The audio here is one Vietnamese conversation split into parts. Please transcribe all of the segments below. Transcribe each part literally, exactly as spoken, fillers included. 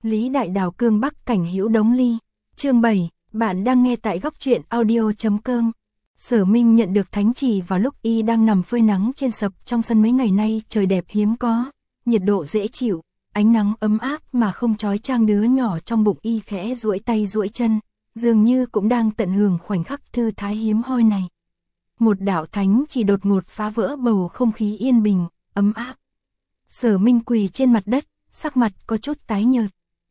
Lý Đại Đào cương Bắc cảnh hữu đống ly. Chương bảy, bạn đang nghe tại góc truyện audio chấm com. Sở Minh nhận được thánh chỉ vào lúc y đang nằm phơi nắng trên sập trong sân mấy ngày nay trời đẹp hiếm có, nhiệt độ dễ chịu, ánh nắng ấm áp mà không chói chang đứa nhỏ trong bụng y khẽ duỗi tay duỗi chân, dường như cũng đang tận hưởng khoảnh khắc thư thái hiếm hoi này. Một đạo thánh chỉ đột ngột phá vỡ bầu không khí yên bình, ấm áp. Sở Minh quỳ trên mặt đất, sắc mặt có chút tái nhợt.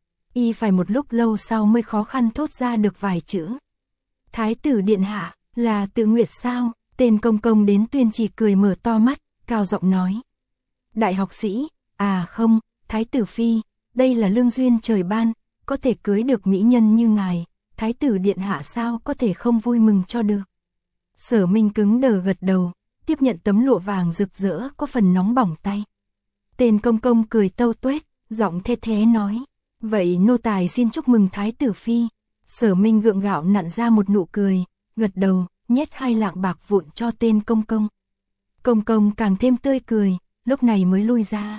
Y phải một lúc lâu sau mới khó khăn thốt ra được vài chữ. Thái tử điện hạ, là tự nguyện sao? Tên công công đến tuyên chỉ cười mở to mắt, cao giọng nói. Đại học sĩ, à không, thái tử phi, đây là lương duyên trời ban, có thể cưới được mỹ nhân như ngài, thái tử điện hạ sao có thể không vui mừng cho được. Sở Minh cứng đờ gật đầu, tiếp nhận tấm lụa vàng rực rỡ có phần nóng bỏng tay. Tên công công cười tâu tuét, giọng thê thế nói. Vậy nô tài xin chúc mừng thái tử phi. Sở Minh gượng gạo nặn ra một nụ cười, gật đầu, nhét hai lạng bạc vụn cho tên công công. Công công càng thêm tươi cười, lúc này mới lui ra.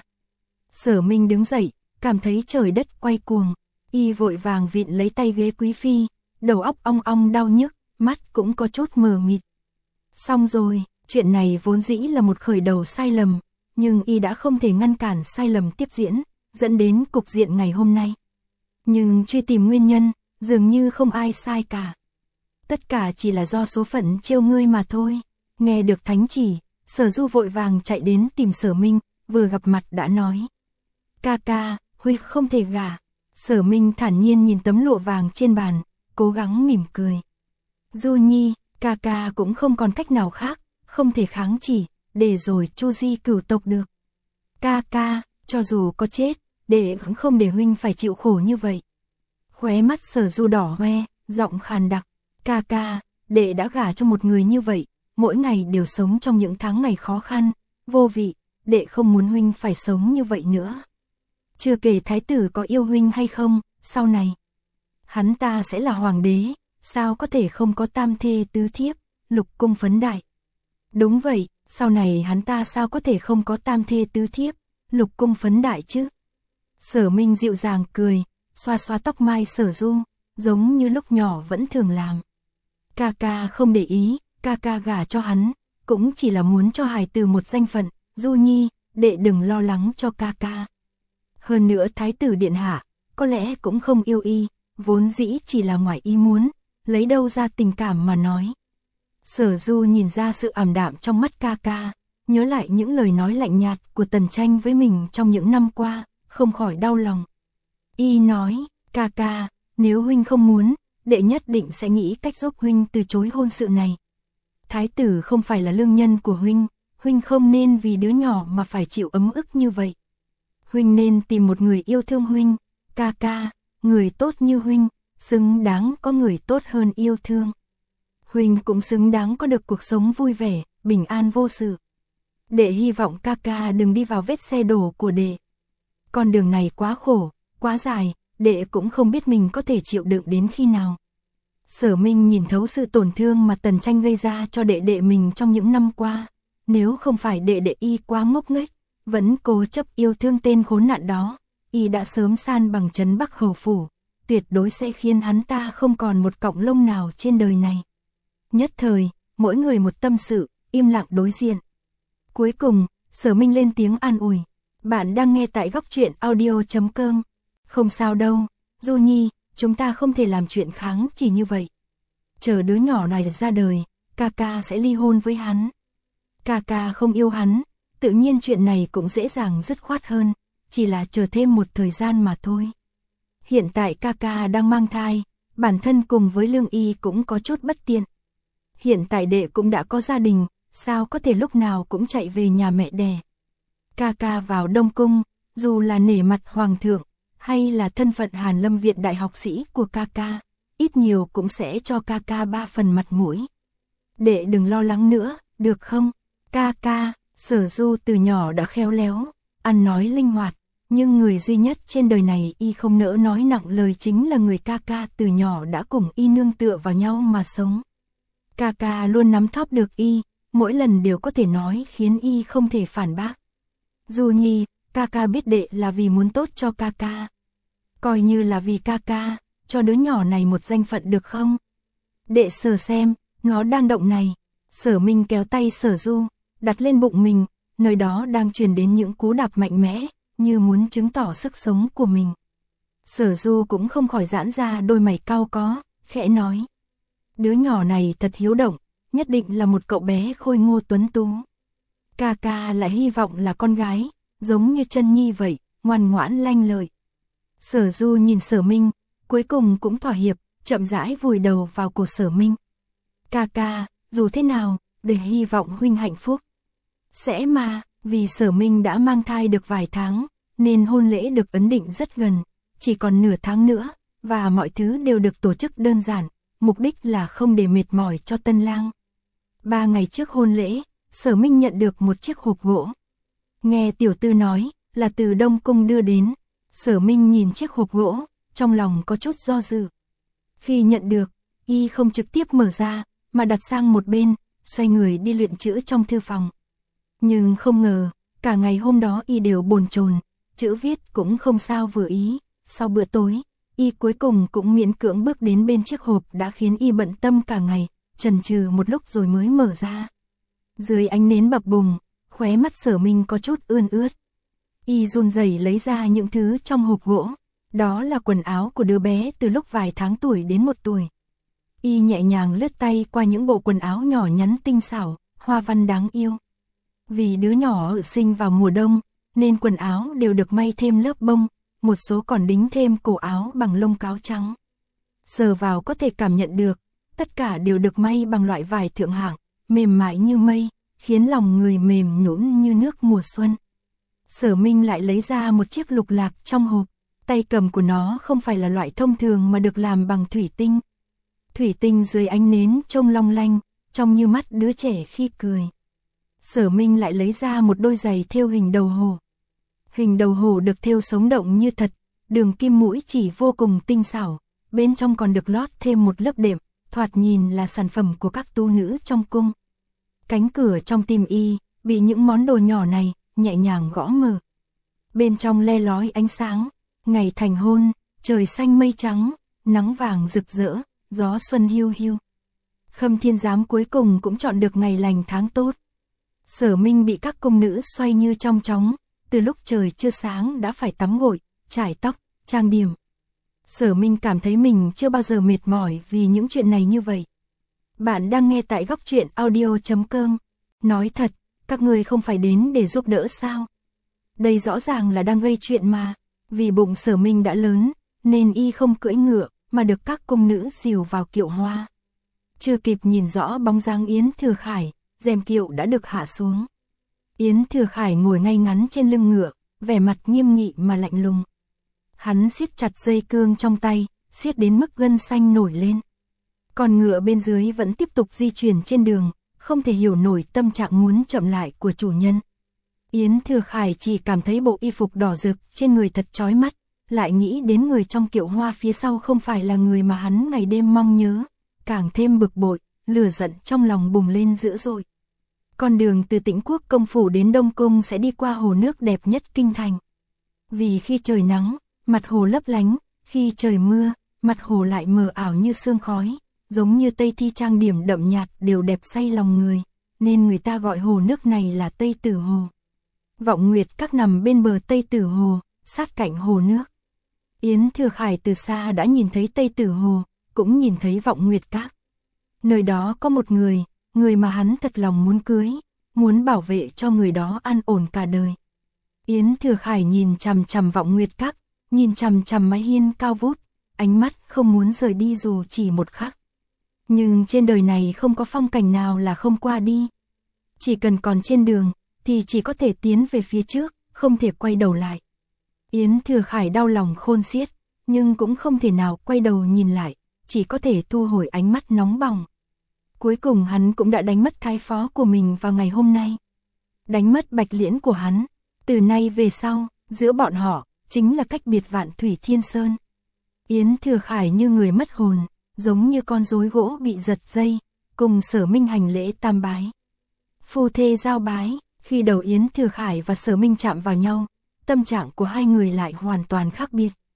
Sở Minh đứng dậy, cảm thấy trời đất quay cuồng, y vội vàng vịn lấy tay ghế quý phi, đầu óc ong ong đau nhức, mắt cũng có chút mờ mịt. Xong rồi, chuyện này vốn dĩ là một khởi đầu sai lầm, nhưng y đã không thể ngăn cản sai lầm tiếp diễn, dẫn đến cục diện ngày hôm nay. Nhưng truy tìm nguyên nhân, dường như không ai sai cả. Tất cả chỉ là do số phận trêu ngươi mà thôi. Nghe được thánh chỉ, Sở Du vội vàng chạy đến tìm Sở Minh, vừa gặp mặt đã nói. Ca ca, huy không thể gả. Sở Minh thản nhiên nhìn tấm lụa vàng trên bàn, cố gắng mỉm cười. Du Nhi, ca ca cũng không còn cách nào khác, không thể kháng chỉ, để rồi chu di cửu tộc được. Ca ca, cho dù có chết, đệ cũng không để huynh phải chịu khổ như vậy. Khóe mắt Sở Du đỏ hoe, giọng khàn đặc. Ca ca, đệ đã gả cho một người như vậy, mỗi ngày đều sống trong những tháng ngày khó khăn, vô vị, đệ không muốn huynh phải sống như vậy nữa. Chưa kể thái tử có yêu huynh hay không, sau này hắn ta sẽ là hoàng đế, sao có thể không có tam thê tứ thiếp, lục cung phấn đại. Đúng vậy, sau này hắn ta sao có thể không có tam thê tứ thiếp, lục cung phấn đại chứ. Sở Minh dịu dàng cười, xoa xoa tóc mai Sở Du, giống như lúc nhỏ vẫn thường làm. Ca ca không để ý, ca ca gả cho hắn, cũng chỉ là muốn cho hài tử một danh phận, Du Nhi, đệ đừng lo lắng cho ca ca. Hơn nữa thái tử điện hạ, có lẽ cũng không yêu y, vốn dĩ chỉ là ngoài ý muốn, lấy đâu ra tình cảm mà nói. Sở Du nhìn ra sự ảm đạm trong mắt ca ca, nhớ lại những lời nói lạnh nhạt của Tần Tranh với mình trong những năm qua, không khỏi đau lòng. Y nói, ca ca, nếu huynh không muốn, đệ nhất định sẽ nghĩ cách giúp huynh từ chối hôn sự này. Thái tử không phải là lương nhân của huynh, huynh không nên vì đứa nhỏ mà phải chịu ấm ức như vậy. Huynh nên tìm một người yêu thương huynh, ca ca, người tốt như huynh, xứng đáng có người tốt hơn yêu thương. Huynh cũng xứng đáng có được cuộc sống vui vẻ, bình an vô sự. Đệ hy vọng ca ca đừng đi vào vết xe đổ của đệ. Con đường này quá khổ, quá dài, đệ cũng không biết mình có thể chịu đựng đến khi nào. Sở Minh nhìn thấu sự tổn thương mà Tần Tranh gây ra cho đệ đệ mình trong những năm qua. Nếu không phải đệ đệ y quá ngốc nghếch, vẫn cố chấp yêu thương tên khốn nạn đó, y đã sớm san bằng trấn Bắc Hầu Phủ, tuyệt đối sẽ khiến hắn ta không còn một cọng lông nào trên đời này. Nhất thời, mỗi người một tâm sự, im lặng đối diện. Cuối cùng, Sở Minh lên tiếng an ủi. Bạn đang nghe tại góc truyện audio chấm com. Không sao đâu, Du Nhi, chúng ta không thể làm chuyện kháng chỉ như vậy. Chờ đứa nhỏ này ra đời, ca ca sẽ ly hôn với hắn. Ca ca không yêu hắn, tự nhiên chuyện này cũng dễ dàng dứt khoát hơn, chỉ là chờ thêm một thời gian mà thôi. Hiện tại ca ca đang mang thai, bản thân cùng với Lương Y cũng có chút bất tiện. Hiện tại đệ cũng đã có gia đình, sao có thể lúc nào cũng chạy về nhà mẹ đẻ. Ca ca vào Đông Cung, dù là nể mặt Hoàng thượng, hay là thân phận Hàn Lâm Viện đại học sĩ của ca ca, ít nhiều cũng sẽ cho ca ca ba phần mặt mũi. Đệ đừng lo lắng nữa, được không? Ca ca, Sở Du từ nhỏ đã khéo léo, ăn nói linh hoạt, nhưng người duy nhất trên đời này y không nỡ nói nặng lời chính là người ca ca từ nhỏ đã cùng y nương tựa vào nhau mà sống. Ca ca luôn nắm thóp được y, mỗi lần đều có thể nói khiến y không thể phản bác. Du Nhi, ca ca biết đệ là vì muốn tốt cho ca ca. Coi như là vì ca ca, cho đứa nhỏ này một danh phận được không? Đệ Sở xem, nó đang động này. Sở Minh kéo tay Sở Du, đặt lên bụng mình, nơi đó đang truyền đến những cú đạp mạnh mẽ, như muốn chứng tỏ sức sống của mình. Sở Du cũng không khỏi giãn ra đôi mày cau có, khẽ nói. Đứa nhỏ này thật hiếu động, nhất định là một cậu bé khôi ngô tuấn tú. Ca ca lại hy vọng là con gái, giống như Chân Nhi vậy, ngoan ngoãn lanh lợi. Sở Du nhìn Sở Minh, cuối cùng cũng thỏa hiệp, chậm rãi vùi đầu vào cổ Sở Minh. Ca ca, dù thế nào, để hy vọng huynh hạnh phúc. Sẽ mà, vì Sở Minh đã mang thai được vài tháng, nên hôn lễ được ấn định rất gần, chỉ còn nửa tháng nữa, và mọi thứ đều được tổ chức đơn giản, mục đích là không để mệt mỏi cho tân lang. Ba ngày trước hôn lễ, Sở Minh nhận được một chiếc hộp gỗ. Nghe tiểu tư nói, là từ Đông Cung đưa đến. Sở Minh nhìn chiếc hộp gỗ, trong lòng có chút do dự. Khi nhận được, y không trực tiếp mở ra, mà đặt sang một bên, xoay người đi luyện chữ trong thư phòng. Nhưng không ngờ, cả ngày hôm đó y đều bồn chồn, chữ viết cũng không sao vừa ý. Sau bữa tối, y cuối cùng cũng miễn cưỡng bước đến bên chiếc hộp đã khiến y bận tâm cả ngày, chần chừ một lúc rồi mới mở ra. Dưới ánh nến bập bùng, khóe mắt Sở Minh có chút ươn ướt. Y run rẩy lấy ra những thứ trong hộp gỗ, đó là quần áo của đứa bé từ lúc vài tháng tuổi đến một tuổi. Y nhẹ nhàng lướt tay qua những bộ quần áo nhỏ nhắn tinh xảo, hoa văn đáng yêu. Vì đứa nhỏ ở sinh vào mùa đông, nên quần áo đều được may thêm lớp bông, một số còn đính thêm cổ áo bằng lông cáo trắng. Sờ vào có thể cảm nhận được, tất cả đều được may bằng loại vải thượng hạng, mềm mại như mây, khiến lòng người mềm nhũn như nước mùa xuân. Sở Minh lại lấy ra một chiếc lục lạc trong hộp, tay cầm của nó không phải là loại thông thường mà được làm bằng thủy tinh. Thủy tinh dưới ánh nến trông long lanh, trông như mắt đứa trẻ khi cười. Sở Minh lại lấy ra một đôi giày thêu hình đầu hổ. Hình đầu hổ được thêu sống động như thật, đường kim mũi chỉ vô cùng tinh xảo, bên trong còn được lót thêm một lớp đệm, thoạt nhìn là sản phẩm của các tu nữ trong cung. Cánh cửa trong tim y, bị những món đồ nhỏ này, nhẹ nhàng gõ mở. Bên trong le lói ánh sáng, ngày thành hôn, trời xanh mây trắng, nắng vàng rực rỡ, gió xuân hiu hiu. Khâm Thiên Giám cuối cùng cũng chọn được ngày lành tháng tốt. Sở Minh bị các cung nữ xoay như trong chóng, từ lúc trời chưa sáng đã phải tắm gội, chải tóc, trang điểm. Sở Minh cảm thấy mình chưa bao giờ mệt mỏi vì những chuyện này như vậy. Bạn đang nghe tại góc truyện audio chấm com. Nói thật, các người không phải đến để giúp đỡ sao? Đây rõ ràng là đang gây chuyện mà. Vì bụng Sở Minh đã lớn, nên y không cưỡi ngựa, mà được các cung nữ dìu vào kiệu hoa. Chưa kịp nhìn rõ bóng dáng Yến Thừa Khải, rèm kiệu đã được hạ xuống. Yến Thừa Khải ngồi ngay ngắn trên lưng ngựa, vẻ mặt nghiêm nghị mà lạnh lùng. Hắn siết chặt dây cương trong tay, siết đến mức gân xanh nổi lên. Còn ngựa bên dưới vẫn tiếp tục di chuyển trên đường, không thể hiểu nổi tâm trạng muốn chậm lại của chủ nhân. Yến Thừa Khải chỉ cảm thấy bộ y phục đỏ rực trên người thật chói mắt, lại nghĩ đến người trong kiệu hoa phía sau không phải là người mà hắn ngày đêm mong nhớ, càng thêm bực bội, lửa giận trong lòng bùng lên dữ dội. Con đường từ Tĩnh Quốc công phủ đến Đông Cung sẽ đi qua hồ nước đẹp nhất kinh thành. Vì khi trời nắng, mặt hồ lấp lánh, khi trời mưa, mặt hồ lại mờ ảo như sương khói, giống như Tây Thi trang điểm đậm nhạt đều đẹp say lòng người, nên người ta gọi hồ nước này là Tây Tử Hồ. Vọng Nguyệt Các nằm bên bờ Tây Tử Hồ, sát cạnh hồ nước. Yến Thừa Khải từ xa đã nhìn thấy Tây Tử Hồ, cũng nhìn thấy Vọng Nguyệt Các. Nơi đó có một người, người mà hắn thật lòng muốn cưới, muốn bảo vệ cho người đó an ổn cả đời. Yến Thừa Khải nhìn chằm chằm Vọng Nguyệt Các, nhìn chằm chằm mái hiên cao vút, ánh mắt không muốn rời đi dù chỉ một khắc. Nhưng trên đời này không có phong cảnh nào là không qua đi. Chỉ cần còn trên đường, thì chỉ có thể tiến về phía trước, không thể quay đầu lại. Yến Thừa Khải đau lòng khôn xiết, nhưng cũng không thể nào quay đầu nhìn lại, chỉ có thể thu hồi ánh mắt nóng bỏng. Cuối cùng hắn cũng đã đánh mất thái phó của mình vào ngày hôm nay. Đánh mất Bạch Liễn của hắn, từ nay về sau, giữa bọn họ, chính là cách biệt vạn thủy thiên sơn. Yến Thừa Khải như người mất hồn, giống như con rối gỗ bị giật dây, cùng Sở Minh hành lễ tam bái. Phu thê giao bái, khi đầu Yến Thừa Khải và Sở Minh chạm vào nhau, tâm trạng của hai người lại hoàn toàn khác biệt.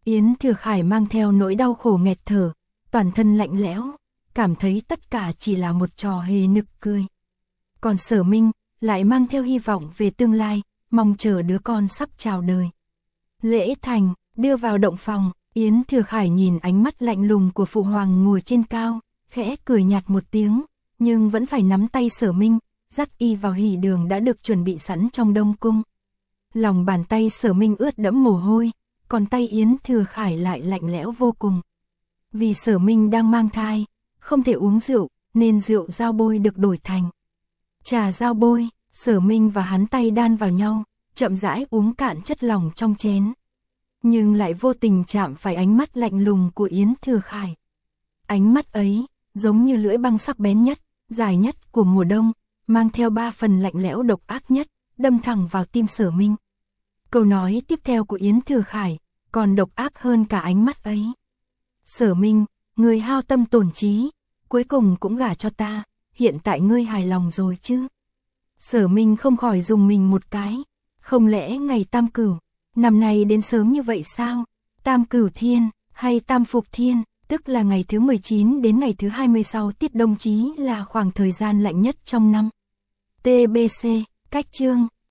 Yến Thừa Khải mang theo nỗi đau khổ nghẹt thở, toàn thân lạnh lẽo, cảm thấy tất cả chỉ là một trò hề nực cười. Còn Sở Minh lại mang theo hy vọng về tương lai, mong chờ đứa con sắp chào đời. Lễ thành, đưa vào động phòng, Yến Thừa Khải nhìn ánh mắt lạnh lùng của phụ hoàng ngồi trên cao, khẽ cười nhạt một tiếng, nhưng vẫn phải nắm tay Sở Minh, dắt y vào hỷ đường đã được chuẩn bị sẵn trong Đông Cung. Lòng bàn tay Sở Minh ướt đẫm mồ hôi, còn tay Yến Thừa Khải lại lạnh lẽo vô cùng. Vì Sở Minh đang mang thai, không thể uống rượu, nên rượu dao bôi được đổi thành trà dao bôi. Sở Minh và hắn tay đan vào nhau, chậm rãi uống cạn chất lỏng trong chén. Nhưng lại vô tình chạm phải ánh mắt lạnh lùng của Yến Thừa Khải. Ánh mắt ấy, giống như lưỡi băng sắc bén nhất, dài nhất của mùa đông, mang theo ba phần lạnh lẽo độc ác nhất, đâm thẳng vào tim Sở Minh. Câu nói tiếp theo của Yến Thừa Khải, còn độc ác hơn cả ánh mắt ấy. Sở Minh, người hao tâm tổn trí, cuối cùng cũng gả cho ta, hiện tại ngươi hài lòng rồi chứ? Sở Minh không khỏi dùng mình một cái, không lẽ ngày Tam Cửu, năm nay đến sớm như vậy sao? Tam Cửu Thiên, hay Tam Phục Thiên, tức là ngày thứ mười chín đến ngày thứ hai mươi sau tiết đông chí là khoảng thời gian lạnh nhất trong năm. tê bê xê, cách chương.